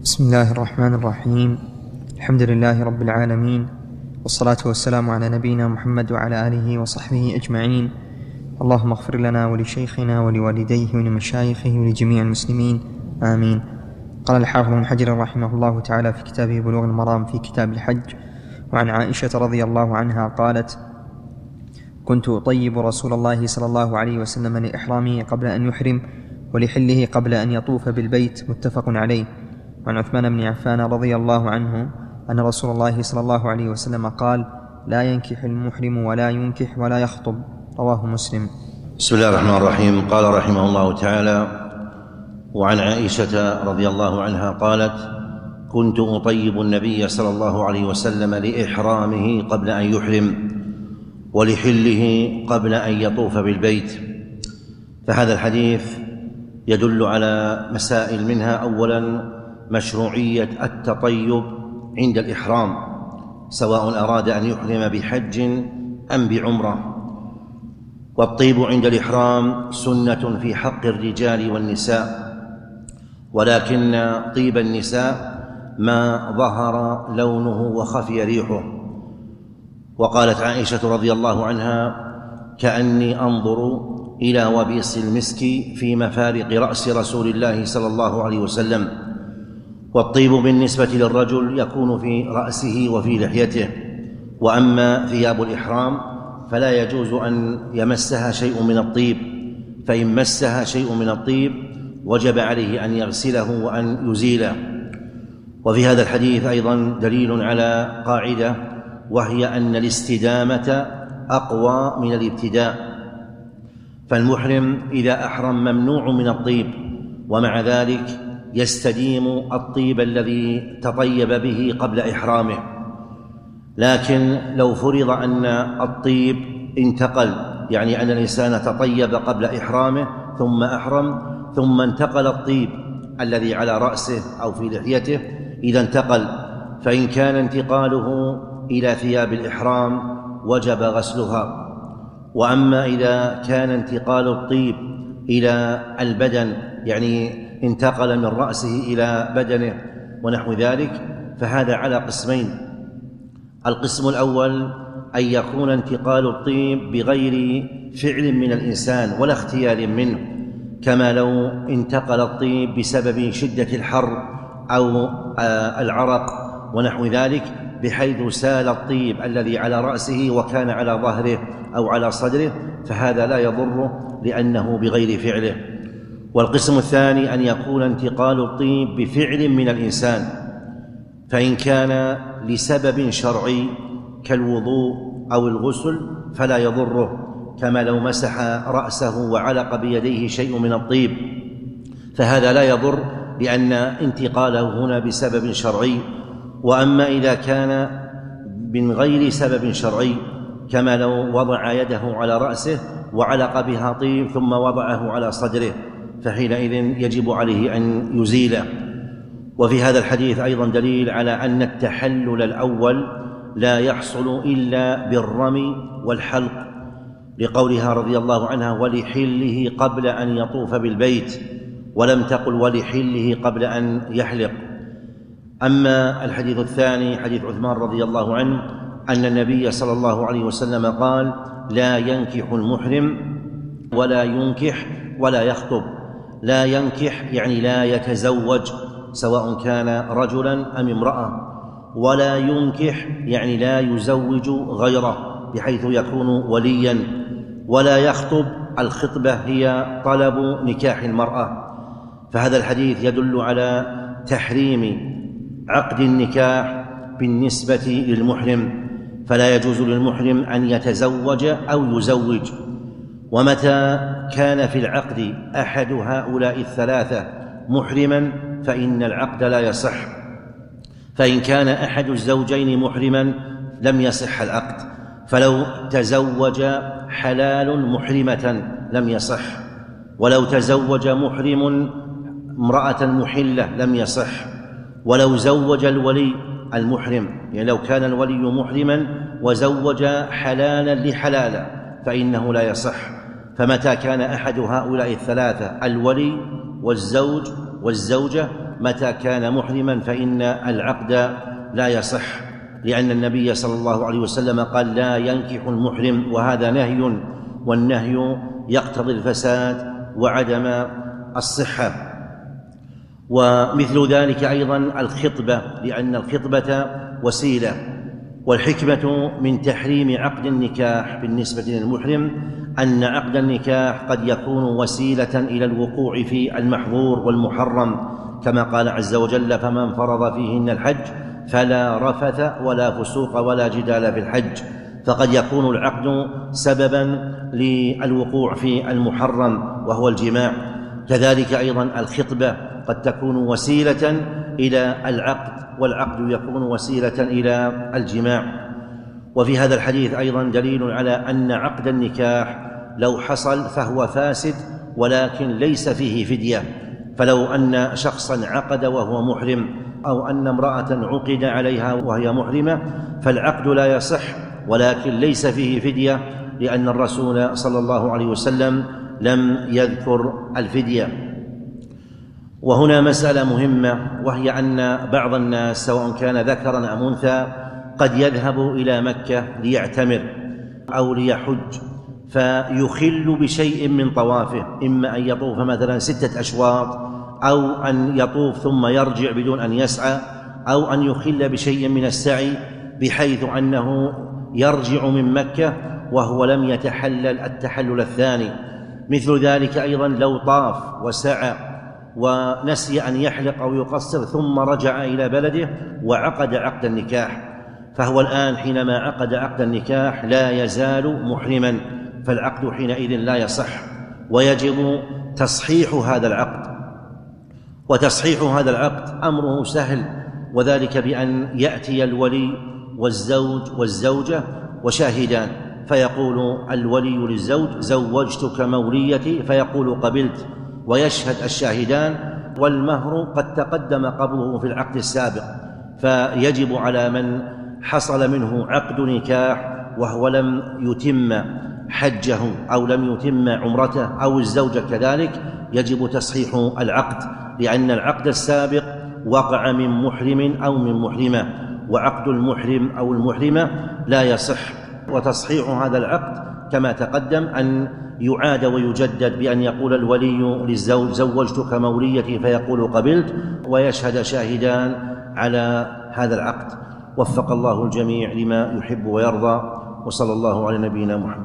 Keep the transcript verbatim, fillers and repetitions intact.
بسم الله الرحمن الرحيم. الحمد لله رب العالمين، والصلاة والسلام على نبينا محمد وعلى آله وصحبه أجمعين. اللهم اغفر لنا ولشيخنا ولوالديه ولمشايخه ولجميع المسلمين، آمين. قال الحافظ بن حجر رحمه الله تعالى في كتابه بلوغ المرام في كتاب الحج: وعن عائشة رضي الله عنها قالت: كنت أطيب رسول الله صلى الله عليه وسلم لإحرامه قبل أن يحرم ولحله قبل أن يطوف بالبيت، متفق عليه. وعن عثمان بن عفان رضي الله عنه أن رسول الله صلى الله عليه وسلم قال: لا ينكح المحرم ولا ينكح ولا يخطب، رواه مسلم. بسم الله الرحمن الرحيم. قال رحمه الله تعالى: وعن عائشة رضي الله عنها قالت: كنت أطيب النبي صلى الله عليه وسلم لإحرامه قبل أن يحرم ولحله قبل أن يطوف بالبيت. فهذا الحديث يدل على مسائل، منها أولا مشروعية التطيب عند الإحرام، سواء أراد أن يحرم بحج أم بعمرة. والطيب عند الإحرام سنة في حق الرجال والنساء، ولكن طيب النساء ما ظهر لونه وخفي ريحه. وقالت عائشة رضي الله عنها: كأني أنظر إلى وبيص المسك في مفارق رأس رسول الله صلى الله عليه وسلم. والطيب بالنسبة للرجل يكون في رأسه وفي لحيته، وأما ثياب الإحرام فلا يجوز أن يمسها شيء من الطيب، فإن مسها شيء من الطيب وجب عليه أن يغسله وأن يزيله. وفي هذا الحديث أيضا دليل على قاعدة، وهي أن الاستدامة أقوى من الابتداء. فالمحرم إذا أحرم ممنوع من الطيب، ومع ذلك يستديم الطيب الذي تطيب به قبل إحرامه. لكن لو فرض أن الطيب انتقل، يعني أن الإنسان تطيب قبل إحرامه ثم أحرم، ثم انتقل الطيب الذي على رأسه أو في لحيته، إذا انتقل، فإن كان انتقاله إلى ثياب الإحرام وجب غسلها. وأما إذا كان انتقال الطيب إلى البدن، يعني انتقل من رأسه إلى بدنه ونحو ذلك، فهذا على قسمين. القسم الأول أن يكون انتقال الطيب بغير فعل من الإنسان ولا اختيار منه، كما لو انتقل الطيب بسبب شدة الحر أو العرق ونحو ذلك، بحيث سال الطيب الذي على رأسه وكان على ظهره أو على صدره، فهذا لا يضره لأنه بغير فعله. والقسم الثاني أن يكون انتقال الطيب بفعل من الإنسان، فإن كان لسبب شرعي كالوضوء أو الغسل فلا يضره، كما لو مسح رأسه وعلق بيديه شيء من الطيب، فهذا لا يضر لأن انتقاله هنا بسبب شرعي. وأما إذا كان من غير سبب شرعي، كما لو وضع يده على رأسه وعلق بها طيب ثم وضعه على صدره، فحينئذ يجب عليه أن يزيله. وفي هذا الحديث أيضا دليل على أن التحلل الأول لا يحصل إلا بالرمي والحلق، لقولها رضي الله عنها: ولحله قبل أن يطوف بالبيت، ولم تقل ولحله قبل أن يحلق. أما الحديث الثاني حديث عثمان رضي الله عنه أن النبي صلى الله عليه وسلم قال: لا ينكح المحرم ولا ينكح ولا يخطب. لا ينكح يعني لا يتزوج، سواء كان رجلا أم امرأة. ولا ينكح يعني لا يزوج غيره بحيث يكون وليا. ولا يخطب، الخطبة هي طلب نكاح المرأة. فهذا الحديث يدل على تحريم عقد النكاح بالنسبة للمحرم، فلا يجوز للمحرم أن يتزوج أو يزوج. ومتى كان في العقد أحد هؤلاء الثلاثة محرما فإن العقد لا يصح. فإن كان أحد الزوجين محرما لم يصح العقد، فلو تزوج حلال محرمة لم يصح، ولو تزوج محرم امرأة محلة لم يصح، ولو زوج الولي المحرم، يعني لو كان الولي محرما وزوج حلالا لحلالا فإنه لا يصح. فمتى كان أحد هؤلاء الثلاثة، الولي والزوج والزوجة، متى كان محرما فإن العقد لا يصح، لأن النبي صلى الله عليه وسلم قال: لا ينكح المحرم، وهذا نهي، والنهي يقتضي الفساد وعدم الصحة. ومثل ذلك أيضا الخطبة، لأن الخطبة وسيلة، والحكمة من تحريم عقد النكاح بالنسبة للمحرم أن عقد النكاح قد يكون وسيلة إلى الوقوع في المحظور والمحرم، كما قال عز وجل: فمن فرض فيهن الحج فلا رفث ولا فسوق ولا جدال في الحج. فقد يكون العقد سببا للوقوع في المحرم وهو الجماع. كذلك أيضا الخطبة قد تكون وسيلة إلى العقد، والعقد يكون وسيلة إلى الجماع. وفي هذا الحديث أيضا دليل على أن عقد النكاح لو حصل فهو فاسد، ولكن ليس فيه فدية. فلو أن شخصا عقد وهو محرم، أو أن امرأة عقد عليها وهي محرمة، فالعقد لا يصح، ولكن ليس فيه فدية، لأن الرسول صلى الله عليه وسلم لم يذكر الفدية. وهنا مسألة مهمة، وهي أن بعض الناس سواء كان ذكرا أم أنثى قد يذهب إلى مكة ليعتمر أو ليحج، فيخل بشيء من طوافه، إما أن يطوف مثلا ستة أشواط، أو أن يطوف ثم يرجع بدون أن يسعى، أو أن يخل بشيء من السعي بحيث أنه يرجع من مكة وهو لم يتحلل التحلل الثاني. مثل ذلك أيضا لو طاف وسعى ونسي أن يحلق أو يقصر ثم رجع إلى بلده وعقد عقد النكاح، فهو الآن حينما عقد عقد النكاح لا يزال محرما، فالعقد حينئذ لا يصح، ويجب تصحيح هذا العقد. وتصحيح هذا العقد أمره سهل، وذلك بأن يأتي الولي والزوج والزوجة وشاهدان، فيقول الولي للزوج: زوجتك موليتي، فيقول: قبلت، ويشهد الشاهدان، والمهر قد تقدم قبضه في العقد السابق. فيجب على من حصل منه عقد نكاح وهو لم يتم حجه أو لم يتم عمرته، أو الزوجة كذلك، يجب تصحيح العقد، لأن العقد السابق وقع من محرم أو من محرمة، وعقد المحرم أو المحرمة لا يصح. وتصحيح هذا العقد كما تقدم أن يعاد ويجدد بأن يقول الولي للزوج: زوجتك موليتي، فيقول: قبلت، ويشهد شاهدان على هذا العقد. وفق الله الجميع لما يحب ويرضى، وصلى الله على نبينا محمد.